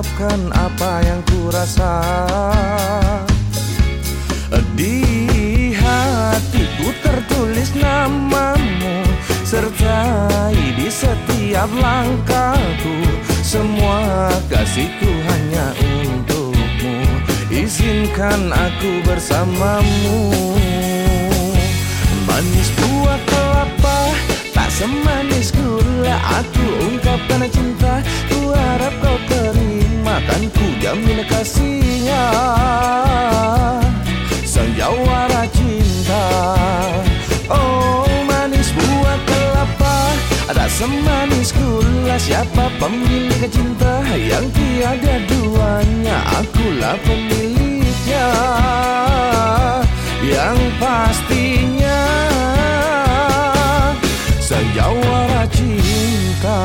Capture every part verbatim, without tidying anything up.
ungkapkan apa yang ku rasa. Di hatiku tertulis namamu, sertai di setiap langkahku. Semua kasihku hanya untukmu, izinkan aku bersamamu. Manis buah kelapa, tak semanis gula. Aku ungkapkan cinta, ku harap kau terima. Kan ku jamin kasihnya, sang jawara cinta. Oh manis buah kelapa, tak semanis gula. Siapa pemilik cinta yang tiada duanya? Akulah pemiliknya, yang pastinya sang jawara cinta.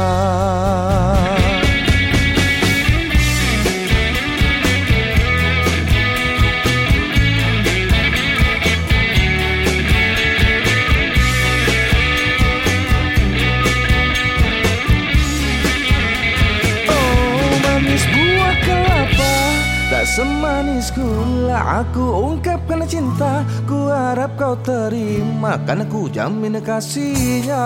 Tak semanis gula, aku ungkapkan cinta. Ku harap kau terima, karena ku jamin kasihnya,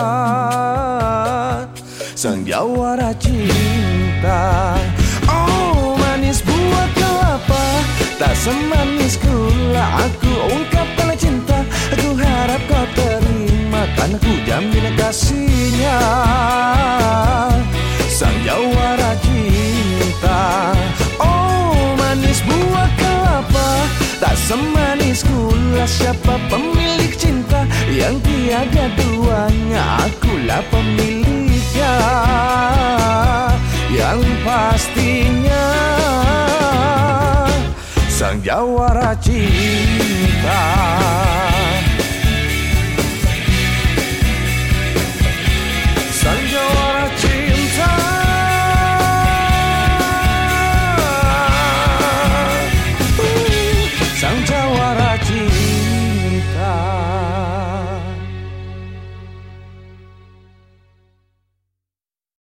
sang jawara cinta. Oh manis buah kelapa, tak semanis gula. Aku ungkapkan cinta, ku harap kau terima, karena ku jamin kasihnya, sang jawara cinta. Manis buah kelapa, tak semanis gula. Siapa pemilik cinta yang tiada duanya? Akulah pemiliknya, yang pastinya sang jawara cinta.